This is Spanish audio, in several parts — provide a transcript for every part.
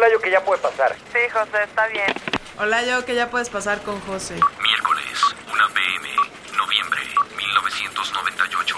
Olayo que ya puede pasar. Sí, José, está bien. Olayo que ya puedes pasar con José. Miércoles, 1 p.m., noviembre 1998.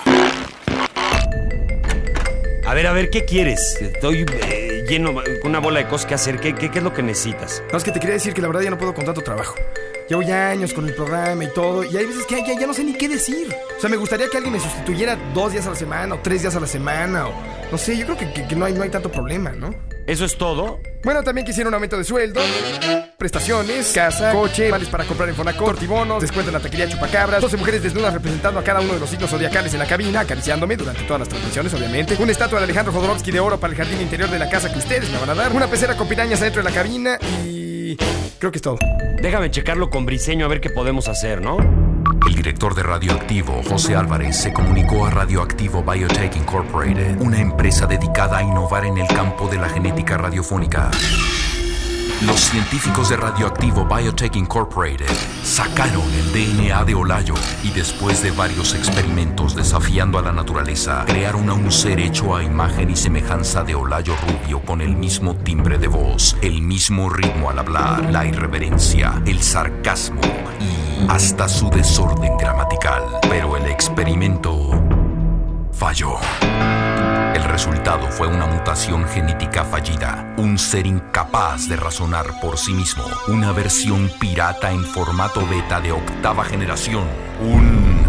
A ver, ¿qué quieres? Estoy lleno, con una bola de cosas que hacer. ¿Qué es lo que necesitas? No, es que te quería decir que la verdad ya no puedo con tanto trabajo. Llevo ya años con el programa y todo, y hay veces que ya no sé ni qué decir. O sea, me gustaría que alguien me sustituyera 2 días a la semana o 3 días a la semana, o no sé, yo creo que no hay tanto problema, ¿no? ¿Eso es todo? Bueno, también quisiera un aumento de sueldo, prestaciones, casa, coche, vales para comprar en Fonacot, tortibonos, descuento en la taquería Chupacabras, 12 mujeres desnudas representando a cada uno de los signos zodiacales en la cabina, acariciándome durante todas las transmisiones, obviamente, una estatua de Alejandro Jodorowsky de oro para el jardín interior de la casa que ustedes me van a dar, una pecera con pirañas adentro de la cabina y... creo que es todo. Déjame checarlo con Briseño a ver qué podemos hacer, ¿no? El director de Radioactivo, José Álvarez, se comunicó a Radioactivo Biotech Incorporated, una empresa dedicada a innovar en el campo de la genética radiofónica. Los científicos de Radioactivo Biotech Incorporated sacaron el DNA de Olayo y después de varios experimentos desafiando a la naturaleza, crearon a un ser hecho a imagen y semejanza de Olayo Rubio con el mismo timbre de voz, el mismo ritmo al hablar, la irreverencia, el sarcasmo y hasta su desorden gramatical. Pero el experimento falló. El resultado fue una mutación genética fallida, un ser incapaz de razonar por sí mismo, una versión pirata en formato beta de 8ª generación, un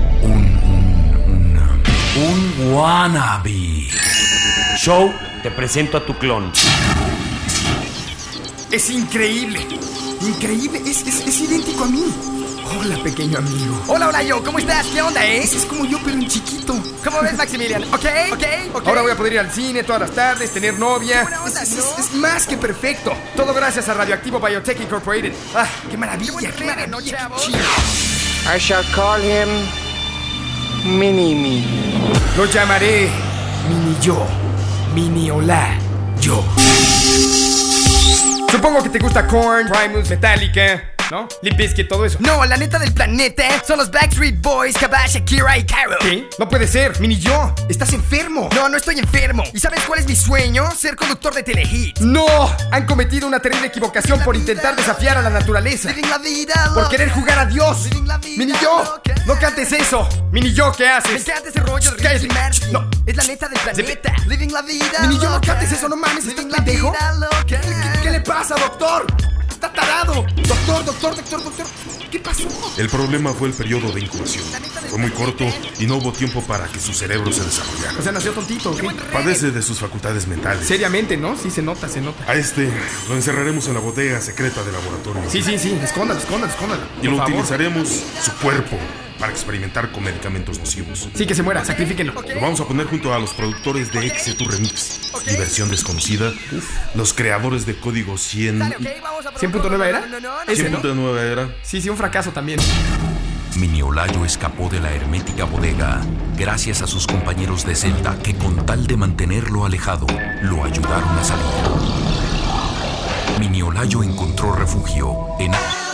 wannabe. Show, te presento a tu clon. Es increíble, es idéntico a mí. Hola, pequeño amigo. Hola, Olayo, ¿cómo estás? ¿Qué onda, Es como yo, pero en chiquito. ¿Cómo ves, Maximilian? ¿Ok? Ahora voy a poder ir al cine todas las tardes, tener novia. Qué buena onda, es más que perfecto. Todo gracias a Radioactivo Biotech Incorporated. ¡Ah, qué maravilla! ¡Qué maravilla! I shall call him Mini-Me. Lo llamaré Mini-Yo. Mini-Ola-Yo. Supongo que te gusta Korn, Primus, Metallica, ¿no? Limp Bizkit, todo eso. No, la neta del planeta son los Backstreet Boys, Kabash, Shakira y Karol. ¿Qué? No puede ser, Mini Yo. Estás enfermo. No estoy enfermo. ¿Y sabes cuál es mi sueño? Ser conductor de Telehit. ¡No! Han cometido una terrible equivocación por intentar desafiar a la naturaleza. Por querer jugar a Dios. Mini Yo, no cantes eso. Mini Yo, ¿qué haces? Me encanta ese rollo de Ricky Martin. No. Es la neta del planeta. Living la vida. Mini Yo, no cantes eso, no mames, ¿estás pendejo? ¿Qué le pasa, doctor? ¡Está tarado! Doctor, ¿qué pasó? El problema fue el periodo de incubación. Fue muy corto y no hubo tiempo para que su cerebro se desarrollara. O sea, nació tontito, ¿o qué? Padece de sus facultades mentales. Seriamente, ¿no? Sí, se nota. A lo encerraremos en la bodega secreta del laboratorio. Sí, escóndalo. Y lo utilizaremos su cuerpo para experimentar con medicamentos nocivos. Sí, que se muera, sacrifíquenlo. Lo vamos a poner junto a los productores de Exe Tu Remix, Diversión Desconocida, los creadores de Código 100. ¿100.9 era? Ese, ¿no? 100.9 era. Sí, un fracaso también. Mini Olayo escapó de la hermética bodega gracias a sus compañeros de celda que, con tal de mantenerlo alejado, lo ayudaron a salir. Mini Olayo encontró refugio en...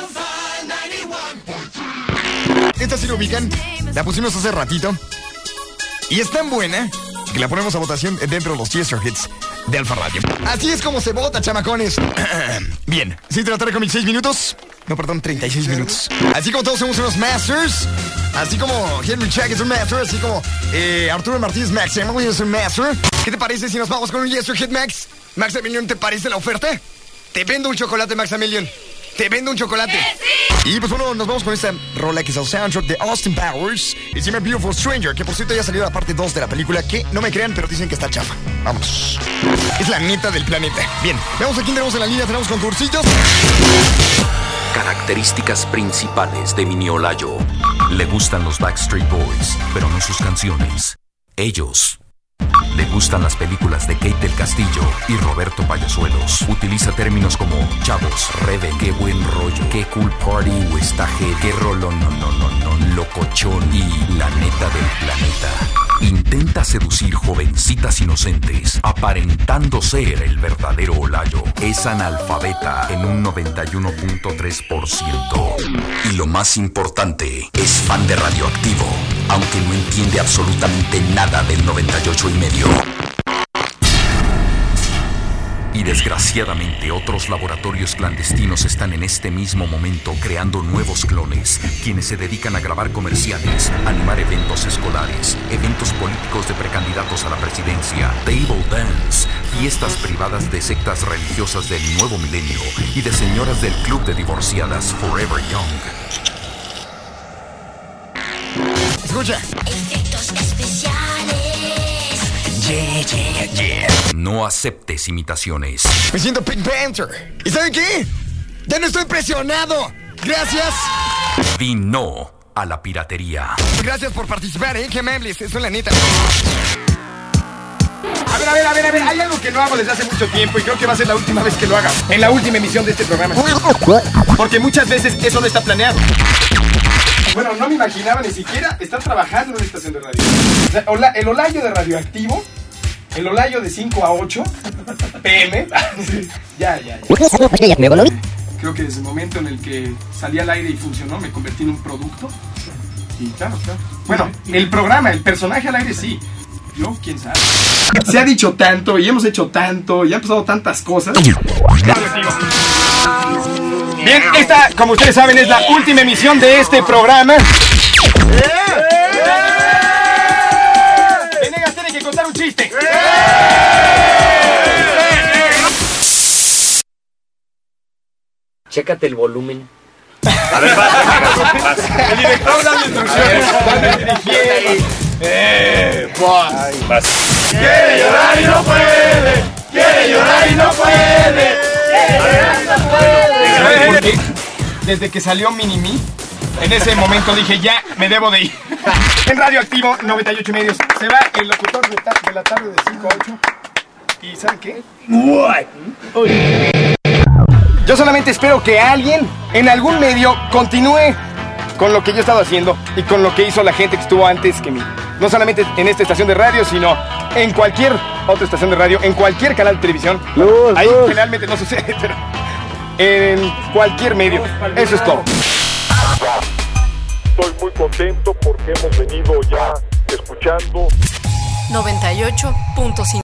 Esta sí lo ubican, la pusimos hace ratito y es tan buena que la ponemos a votación dentro de los Chester Hits de Alfa Radio. Así es como se vota, chamacones. Bien, ¿sí trataré con mis 6 minutos? No, perdón, 36 minutos. Así como todos somos unos masters, así como Henry Check es un master, así como Arturo Martínez Max es un master. ¿Qué te parece si nos vamos con un Chester Hit, Max? Maximilian, ¿te parece la oferta? Te vendo un chocolate, Maximilian. Te vendo un chocolate. Y pues bueno, nos vamos con esta rola que es el soundtrack de Austin Powers y se llama Beautiful Stranger, que por cierto ya salió la parte 2 de la película, que no me crean, pero dicen que está chafa. Vamos. Es la neta del planeta. Bien, veamos a quién tenemos en la línea. Tenemos concursillos. Características principales de Mini Olayo. Le gustan los Backstreet Boys, pero no sus canciones. Ellos. Le gustan las películas de Kate del Castillo y Roberto Payasuelos. Utiliza términos como chavos, rebel, qué buen rollo, qué cool party, o estaje, qué rolón, no, locochón y la neta del planeta. Intenta seducir jovencitas inocentes, aparentando ser el verdadero Olayo. Es analfabeta en un 91.3%. Y lo más importante, es fan de Radioactivo, aunque no entiende absolutamente nada del 98.5. Y desgraciadamente otros laboratorios clandestinos están en este mismo momento creando nuevos clones, quienes se dedican a grabar comerciales, animar eventos escolares, eventos políticos de precandidatos a la presidencia, table dance, fiestas privadas de sectas religiosas del nuevo milenio y de señoras del club de divorciadas Forever Young. Escucha. Efectos especiales. Yeah, yeah, yeah. No aceptes imitaciones. Me siento Pink Panther. ¿Y saben qué? ¡Ya no estoy presionado! ¡Gracias! Di no a la piratería. Gracias por participar, ¿eh? Qué amables, eso es la neta. A ver, hay algo que no hago desde hace mucho tiempo y creo que va a ser la última vez que lo haga. En la última emisión de este programa. Porque muchas veces eso no está planeado. Bueno, no me imaginaba ni siquiera estar trabajando en una estación de radio. O sea, el Olayo de Radioactivo, el Olayo de 5 a 8 PM. Ya. Creo que desde el momento en el que salí al aire y funcionó, me convertí en un producto. Y claro. Bueno, el programa, el personaje al aire sí. Yo, quién sabe. Se ha dicho tanto y hemos hecho tanto y han pasado tantas cosas. Bien, esta, como ustedes saben, es la última emisión de este programa. Venegas tiene que contar un chiste. Chécate el volumen. A ver, vas. El director dando instrucciones. Vas. Quiere llorar y no puede. Quiere llorar y no puede. ¿Sabes por qué? Desde que salió Mini-Me, en ese momento dije, ya, me debo de ir. En Radioactivo 98.5 se va el locutor de la tarde de 5 a 8. ¿Y saben qué? Yo solamente espero que alguien en algún medio continúe con lo que yo he estado haciendo y con lo que hizo la gente que estuvo antes que mí. No solamente en esta estación de radio, sino en cualquier otra estación de radio, en cualquier canal de televisión. Ahí generalmente no sucede, pero en cualquier medio. Eso es todo. Estoy muy contento porque hemos venido ya escuchando 98.5